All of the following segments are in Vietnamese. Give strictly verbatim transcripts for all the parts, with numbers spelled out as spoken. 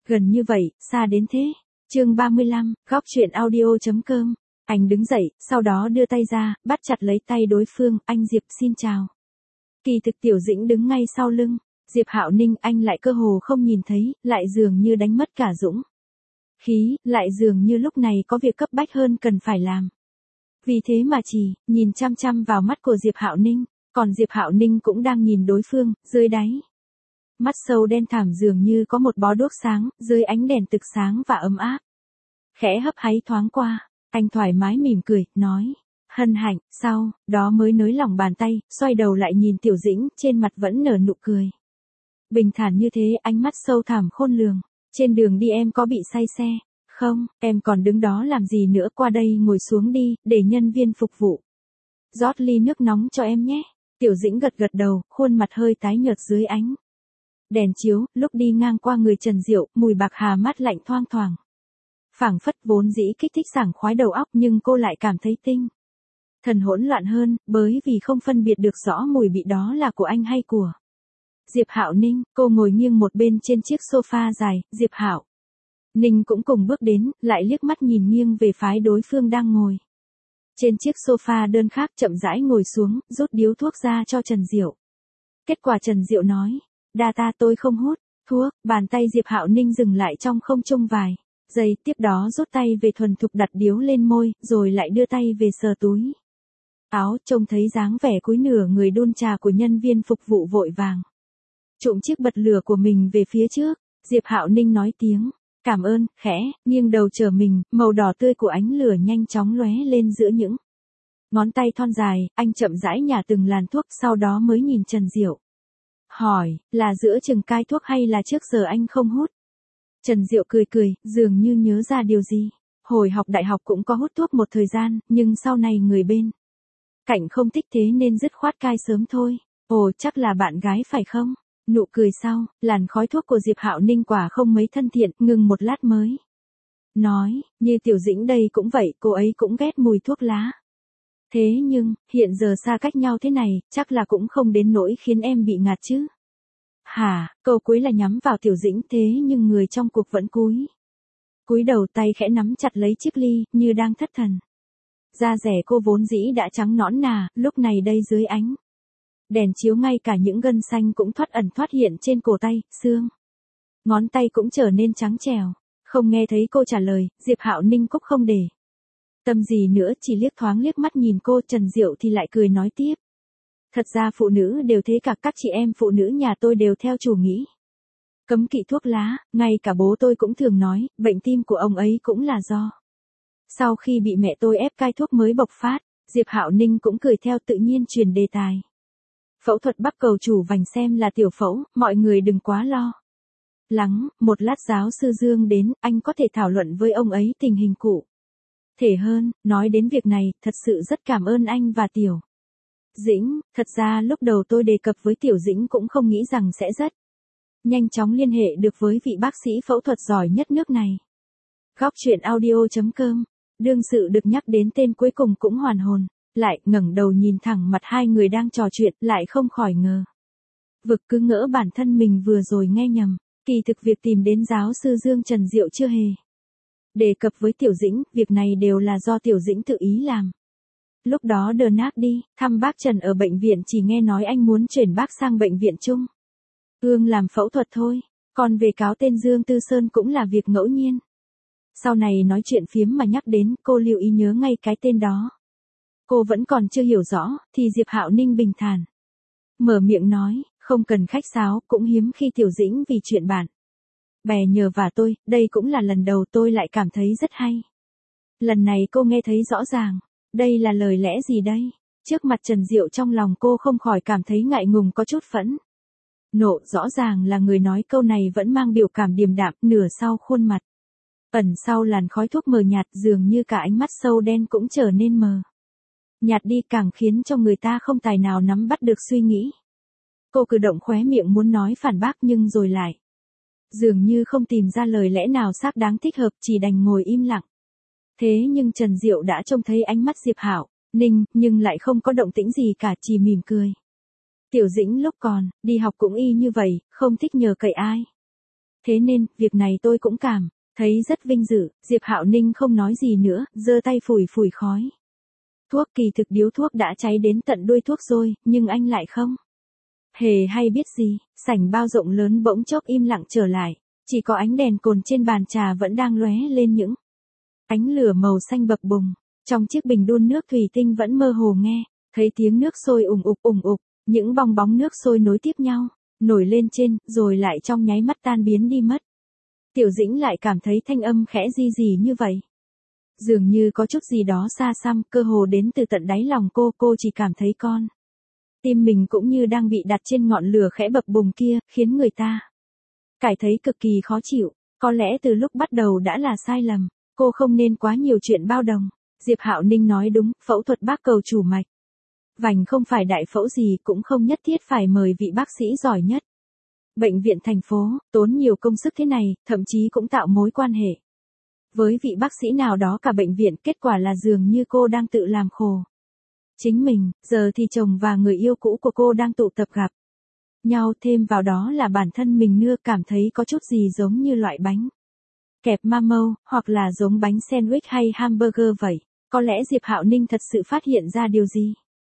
Gần như vậy, xa đến thế. Chương ba mươi lăm, góc truyện audio.com. Anh đứng dậy, sau đó đưa tay ra, bắt chặt lấy tay đối phương, anh Diệp xin chào. Kỳ thực Tiểu Dĩnh đứng ngay sau lưng, Diệp Hạo Ninh anh lại cơ hồ không nhìn thấy, lại dường như đánh mất cả dũng khí, lại dường như lúc này có việc cấp bách hơn cần phải làm. Vì thế mà chỉ, nhìn chăm chăm vào mắt của Diệp Hạo Ninh, còn Diệp Hạo Ninh cũng đang nhìn đối phương, dưới đáy. Mắt sâu đen thẳm dường như có một bó đuốc sáng, dưới ánh đèn thực sáng và ấm áp. Khẽ hấp háy thoáng qua, anh thoải mái mỉm cười, nói, hân hạnh, sau, đó mới nới lỏng bàn tay, xoay đầu lại nhìn Tiểu Dĩnh, trên mặt vẫn nở nụ cười. Bình thản như thế, ánh mắt sâu thẳm khôn lường, trên đường đi em có bị say xe? Không, em còn đứng đó làm gì nữa, qua đây ngồi xuống đi, để nhân viên phục vụ rót ly nước nóng cho em nhé. Tiểu Dĩnh gật gật đầu, khuôn mặt hơi tái nhợt dưới ánh đèn chiếu, lúc đi ngang qua người Trần Diệu, mùi bạc hà mát lạnh thoang thoảng. Phảng phất vốn dĩ kích thích sảng khoái đầu óc nhưng cô lại cảm thấy tinh thần hỗn loạn hơn, bởi vì không phân biệt được rõ mùi vị đó là của anh hay của Diệp Hạo Ninh. Cô ngồi nghiêng một bên trên chiếc sofa dài, Diệp Hạo Ninh cũng cùng bước đến, lại liếc mắt nhìn nghiêng về phái đối phương đang ngồi trên chiếc sofa đơn khác, chậm rãi ngồi xuống, rút điếu thuốc ra cho Trần Diệu. Kết quả Trần Diệu nói, đa ta tôi không hút thuốc. Bàn tay Diệp Hạo Ninh dừng lại trong không trung vài giây, tiếp đó rút tay về thuần thục đặt điếu lên môi, rồi lại đưa tay về sờ túi áo, trông thấy dáng vẻ cúi nửa người đun trà của nhân viên phục vụ vội vàng trụm chiếc bật lửa của mình về phía trước. Diệp Hạo Ninh nói tiếng cảm ơn, khẽ nghiêng đầu trở mình, màu đỏ tươi của ánh lửa nhanh chóng lóe lên giữa những ngón tay thon dài, anh chậm rãi nhả từng làn thuốc, sau đó mới nhìn Trần Diệu. Hỏi, là giữa chừng cai thuốc hay là trước giờ anh không hút? Trần Diệu cười cười, dường như nhớ ra điều gì. Hồi học đại học cũng có hút thuốc một thời gian, nhưng sau này người bên cạnh không thích thế nên dứt khoát cai sớm thôi. Ồ, chắc là bạn gái phải không? Nụ cười sau, làn khói thuốc của Diệp Hạo Ninh quả không mấy thân thiện, ngừng một lát mới nói, như Tiểu Dĩnh đây cũng vậy, cô ấy cũng ghét mùi thuốc lá. Thế nhưng, hiện giờ xa cách nhau thế này, chắc là cũng không đến nỗi khiến em bị ngạt chứ. Hả, câu cuối là nhắm vào Tiểu Dĩnh, thế nhưng người trong cuộc vẫn cúi cúi đầu, tay khẽ nắm chặt lấy chiếc ly, như đang thất thần. Da rẻ cô vốn dĩ đã trắng nõn nà, lúc này đây dưới ánh đèn chiếu ngay cả những gân xanh cũng thoát ẩn thoát hiện trên cổ tay, xương ngón tay cũng trở nên trắng trẻo. Không nghe thấy cô trả lời, Diệp Hạo Ninh cũng không để tâm gì nữa, chỉ liếc thoáng liếc mắt nhìn cô. Trần Diệu thì lại cười nói tiếp. Thật ra phụ nữ đều thế cả, các chị em phụ nữ nhà tôi đều theo chủ nghĩ cấm kỵ thuốc lá, ngay cả bố tôi cũng thường nói, bệnh tim của ông ấy cũng là do sau khi bị mẹ tôi ép cai thuốc mới bộc phát. Diệp Hạo Ninh cũng cười theo, tự nhiên truyền đề tài. Phẫu thuật bắc cầu chủ vành xem là tiểu phẫu, mọi người đừng quá lo lắng. Một lát giáo sư Dương đến, anh có thể thảo luận với ông ấy tình hình cụ thể hơn. Nói đến việc này, thật sự rất cảm ơn anh và Tiểu Dĩnh. Thật ra lúc đầu tôi đề cập với Tiểu Dĩnh cũng không nghĩ rằng sẽ rất nhanh chóng liên hệ được với vị bác sĩ phẫu thuật giỏi nhất nước này. Góc truyện audio.com. Đương sự được nhắc đến tên cuối cùng cũng hoàn hồn lại, ngẩng đầu nhìn thẳng mặt hai người đang trò chuyện, lại không khỏi ngờ vực, cứ ngỡ bản thân mình vừa rồi nghe nhầm. Kỳ thực việc tìm đến giáo sư Dương Trần Diệu chưa hề đề cập với Tiểu Dĩnh, việc này đều là do Tiểu Dĩnh tự ý làm. Lúc đó đờ nát đi, thăm bác Trần ở bệnh viện, chỉ nghe nói anh muốn chuyển bác sang bệnh viện Trung ương làm phẫu thuật thôi, còn về cáo tên Dương Tư Sơn cũng là việc ngẫu nhiên. Sau này nói chuyện phiếm mà nhắc đến, cô lưu ý nhớ ngay cái tên đó. Cô vẫn còn chưa hiểu rõ, thì Diệp Hạo Ninh bình thản mở miệng nói, không cần khách sáo, cũng hiếm khi Tiểu Dĩnh vì chuyện bạn bè nhờ vả tôi, đây cũng là lần đầu tôi lại cảm thấy rất hay. Lần này cô nghe thấy rõ ràng, đây là lời lẽ gì đây? Trước mặt Trần Diệu trong lòng cô không khỏi cảm thấy ngại ngùng, có chút phẫn nộ. Rõ ràng là người nói câu này vẫn mang biểu cảm điềm đạm, nửa sau khuôn mặt ẩn sau làn khói thuốc mờ nhạt, dường như cả ánh mắt sâu đen cũng trở nên mờ nhạt đi, càng khiến cho người ta không tài nào nắm bắt được suy nghĩ. Cô cử động khóe miệng muốn nói phản bác nhưng rồi lại dường như không tìm ra lời lẽ nào xác đáng thích hợp, chỉ đành ngồi im lặng. Thế nhưng Trần Diệu đã trông thấy ánh mắt Diệp Hạo Ninh, nhưng lại không có động tĩnh gì cả, chỉ mỉm cười. Tiểu Dĩnh lúc còn đi học cũng y như vậy, không thích nhờ cậy ai. Thế nên, việc này tôi cũng cảm thấy rất vinh dự. Diệp Hạo Ninh không nói gì nữa, giơ tay phủi phủi khói. Thuốc, kỳ thực điếu thuốc đã cháy đến tận đuôi thuốc rồi, nhưng anh lại không hề hay biết gì. Sảnh bao rộng lớn bỗng chốc im lặng trở lại, chỉ có ánh đèn cồn trên bàn trà vẫn đang lóe lên những ánh lửa màu xanh bập bùng. Trong chiếc bình đun nước thủy tinh vẫn mơ hồ nghe thấy tiếng nước sôi ùng ục ùng ục, những bong bóng nước sôi nối tiếp nhau, nổi lên trên, rồi lại trong nháy mắt tan biến đi mất. Tiểu Dĩnh lại cảm thấy thanh âm khẽ di gì như vậy. Dường như có chút gì đó xa xăm, cơ hồ đến từ tận đáy lòng cô, cô chỉ cảm thấy con tim mình cũng như đang bị đặt trên ngọn lửa khẽ bập bùng kia, khiến người ta cảm thấy cực kỳ khó chịu. Có lẽ từ lúc bắt đầu đã là sai lầm, cô không nên quá nhiều chuyện bao đồng. Diệp Hạo Ninh nói đúng, phẫu thuật bác cầu chủ mạch vành không phải đại phẫu gì, cũng không nhất thiết phải mời vị bác sĩ giỏi nhất bệnh viện thành phố, tốn nhiều công sức thế này, thậm chí cũng tạo mối quan hệ với vị bác sĩ nào đó cả bệnh viện. Kết quả là dường như cô đang tự làm khổ chính mình. Giờ thì chồng và người yêu cũ của cô đang tụ tập gặp nhau, thêm vào đó là bản thân mình nưa cảm thấy có chút gì giống như loại bánh kẹp mamo, hoặc là giống bánh sandwich hay hamburger vậy. Có lẽ Diệp Hạo Ninh thật sự phát hiện ra điều gì.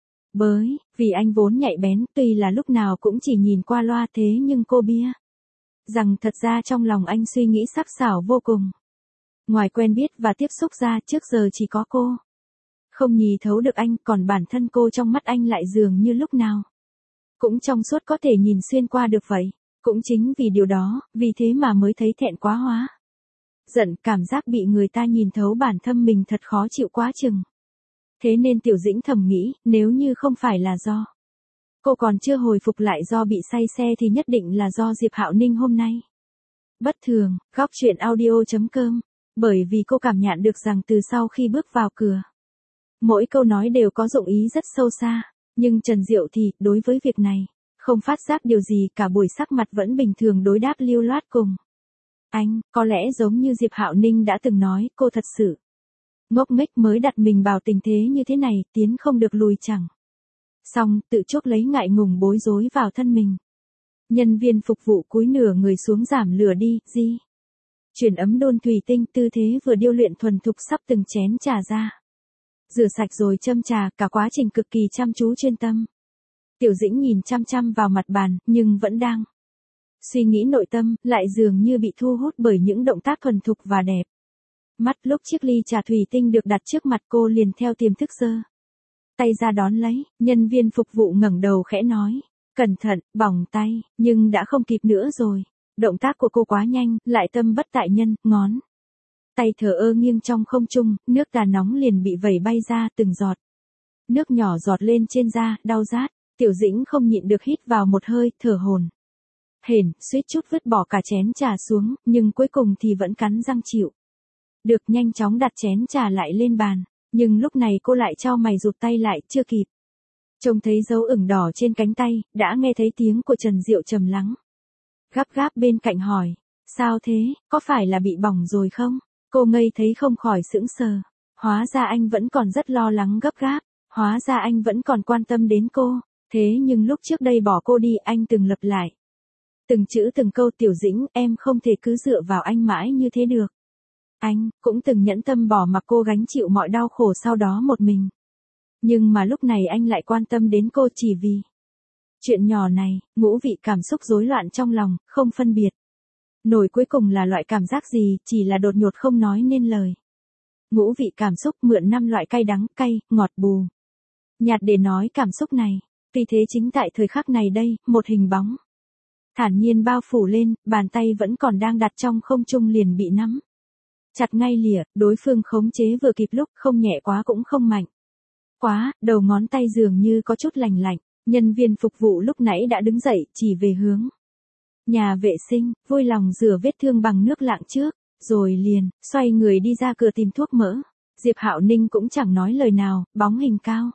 Bới, vì anh vốn nhạy bén, tuy là lúc nào cũng chỉ nhìn qua loa, thế nhưng cô bia rằng thật ra trong lòng anh suy nghĩ sắc sảo vô cùng. Ngoài quen biết và tiếp xúc ra, trước giờ chỉ có cô không nhì thấu được anh, còn bản thân cô trong mắt anh lại dường như lúc nào cũng trong suốt, có thể nhìn xuyên qua được vậy. Cũng chính vì điều đó, vì thế mà mới thấy thẹn quá hóa giận, cảm giác bị người ta nhìn thấu bản thân mình thật khó chịu quá chừng. Thế nên Tiểu Dĩnh thầm nghĩ, nếu như không phải là do cô còn chưa hồi phục lại do bị say xe thì nhất định là do Diệp Hạo Ninh hôm nay bất thường. Góc truyện audio chấm com. Bởi vì cô cảm nhận được rằng từ sau khi bước vào cửa, mỗi câu nói đều có dụng ý rất sâu xa. Nhưng Trần Diệu thì, đối với việc này, không phát giác điều gì cả, buổi sắc mặt vẫn bình thường đối đáp lưu loát cùng anh. Có lẽ giống như Diệp Hạo Ninh đã từng nói, cô thật sự ngốc nghếch mới đặt mình vào tình thế như thế này, tiến không được lùi chẳng xong, tự chuốc lấy ngại ngùng bối rối vào thân mình. Nhân viên phục vụ cúi nửa người xuống giảm lửa đi, di chuyển ấm đun thủy tinh, tư thế vừa điêu luyện thuần thục sắp từng chén trà ra. Rửa sạch rồi châm trà, cả quá trình cực kỳ chăm chú chuyên tâm. Tiểu Dĩnh nhìn chăm chăm vào mặt bàn, nhưng vẫn đang suy nghĩ, nội tâm lại dường như bị thu hút bởi những động tác thuần thục và đẹp mắt. Lúc chiếc ly trà thủy tinh được đặt trước mặt cô liền theo tiềm thức giơ tay ra đón lấy. Nhân viên phục vụ ngẩng đầu khẽ nói, cẩn thận, bỏng tay, nhưng đã không kịp nữa rồi. Động tác của cô quá nhanh, lại tâm bất tại nhân, ngón tay thờ ơ nghiêng trong không trung, nước trà nóng liền bị vẩy bay ra, từng giọt nước nhỏ giọt lên trên da, đau rát. Tiểu Dĩnh không nhịn được hít vào một hơi, thở hổn hển, suýt chút vứt bỏ cả chén trà xuống, nhưng cuối cùng thì vẫn cắn răng chịu được, nhanh chóng đặt chén trà lại lên bàn. Nhưng lúc này cô lại chau mày rụt tay lại, chưa kịp trông thấy dấu ửng đỏ trên cánh tay, đã nghe thấy tiếng của Trần Diệu trầm lắng gấp gáp bên cạnh hỏi, sao thế, có phải là bị bỏng rồi không? Cô ngây thấy không khỏi sững sờ. Hóa ra anh vẫn còn rất lo lắng gấp gáp, hóa ra anh vẫn còn quan tâm đến cô. Thế nhưng lúc trước đây bỏ cô đi, anh từng lặp lại từng chữ từng câu, Tiểu Dĩnh, em không thể cứ dựa vào anh mãi như thế được. Anh cũng từng nhẫn tâm bỏ mặc cô gánh chịu mọi đau khổ sau đó một mình. Nhưng mà lúc này anh lại quan tâm đến cô chỉ vì chuyện nhỏ này. Ngũ vị cảm xúc rối loạn trong lòng, không phân biệt nổi cuối cùng là loại cảm giác gì, chỉ là đột ngột không nói nên lời. Ngũ vị cảm xúc mượn năm loại cay đắng, cay, ngọt, bù, nhạt để nói cảm xúc này. Vì thế chính tại thời khắc này đây, một hình bóng thản nhiên bao phủ lên, bàn tay vẫn còn đang đặt trong không trung liền bị nắm chặt ngay lìa. Đối phương khống chế vừa kịp lúc, không nhẹ quá cũng không mạnh quá, đầu ngón tay dường như có chút lành lạnh. Nhân viên phục vụ lúc nãy đã đứng dậy, chỉ về hướng nhà vệ sinh, vui lòng rửa vết thương bằng nước lạng trước, rồi liền xoay người đi ra cửa tìm thuốc mỡ. Diệp Hạo Ninh cũng chẳng nói lời nào, bóng hình cao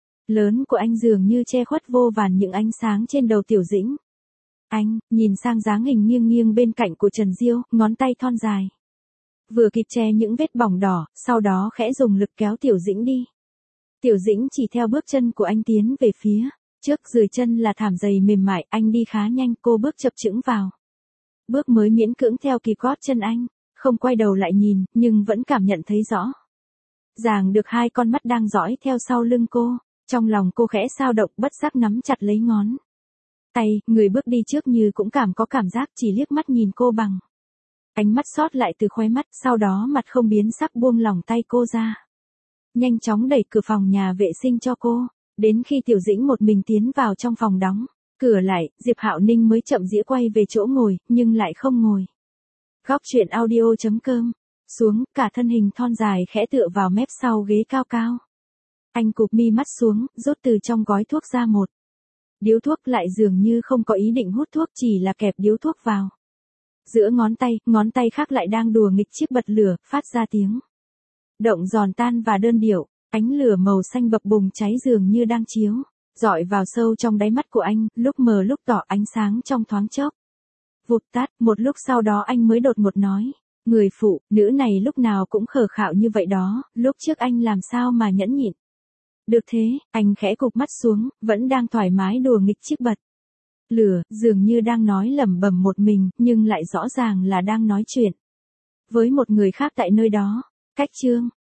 lớn của anh dường như che khuất vô vàn những ánh sáng trên đầu Tiểu Dĩnh. Anh nhìn sang dáng hình nghiêng nghiêng bên cạnh của Trần Diêu, ngón tay thon dài vừa kịp che những vết bỏng đỏ, sau đó khẽ dùng lực kéo Tiểu Dĩnh đi. Tiểu Dĩnh chỉ theo bước chân của anh tiến về phía trước, dưới chân là thảm dày mềm mại, anh đi khá nhanh, cô bước chập chững vào bước mới miễn cưỡng theo kịp gót chân anh, không quay đầu lại nhìn, nhưng vẫn cảm nhận thấy rõ ràng được hai con mắt đang dõi theo sau lưng cô. Trong lòng cô khẽ xao động, bất giác nắm chặt lấy ngón tay, người bước đi trước như cũng cảm có cảm giác, chỉ liếc mắt nhìn cô bằng ánh mắt sót lại từ khóe mắt, sau đó mặt không biến sắc buông lỏng tay cô ra. Nhanh chóng đẩy cửa phòng nhà vệ sinh cho cô, đến khi Tiểu Dĩnh một mình tiến vào trong phòng đóng cửa lại, Diệp Hạo Ninh mới chậm rãi quay về chỗ ngồi, nhưng lại không ngồi. Góc truyện audio.com, xuống, cả thân hình thon dài khẽ tựa vào mép sau ghế cao cao. Anh cụp mi mắt xuống, rút từ trong gói thuốc ra một điếu thuốc, lại dường như không có ý định hút thuốc, chỉ là kẹp điếu thuốc vào giữa ngón tay, ngón tay khác lại đang đùa nghịch chiếc bật lửa, phát ra tiếng động giòn tan và đơn điệu. Ánh lửa màu xanh bập bùng cháy dường như đang chiếu rọi vào sâu trong đáy mắt của anh, lúc mờ lúc tỏ, ánh sáng trong thoáng chốc vụt tắt. Một lúc sau đó anh mới đột ngột nói, người phụ nữ này lúc nào cũng khờ khạo như vậy đó, lúc trước anh làm sao mà nhẫn nhịn được thế. Anh khẽ cụp mắt xuống, vẫn đang thoải mái đùa nghịch chiếc bật lửa, dường như đang nói lẩm bẩm một mình, nhưng lại rõ ràng là đang nói chuyện với một người khác tại nơi đó. Cách chương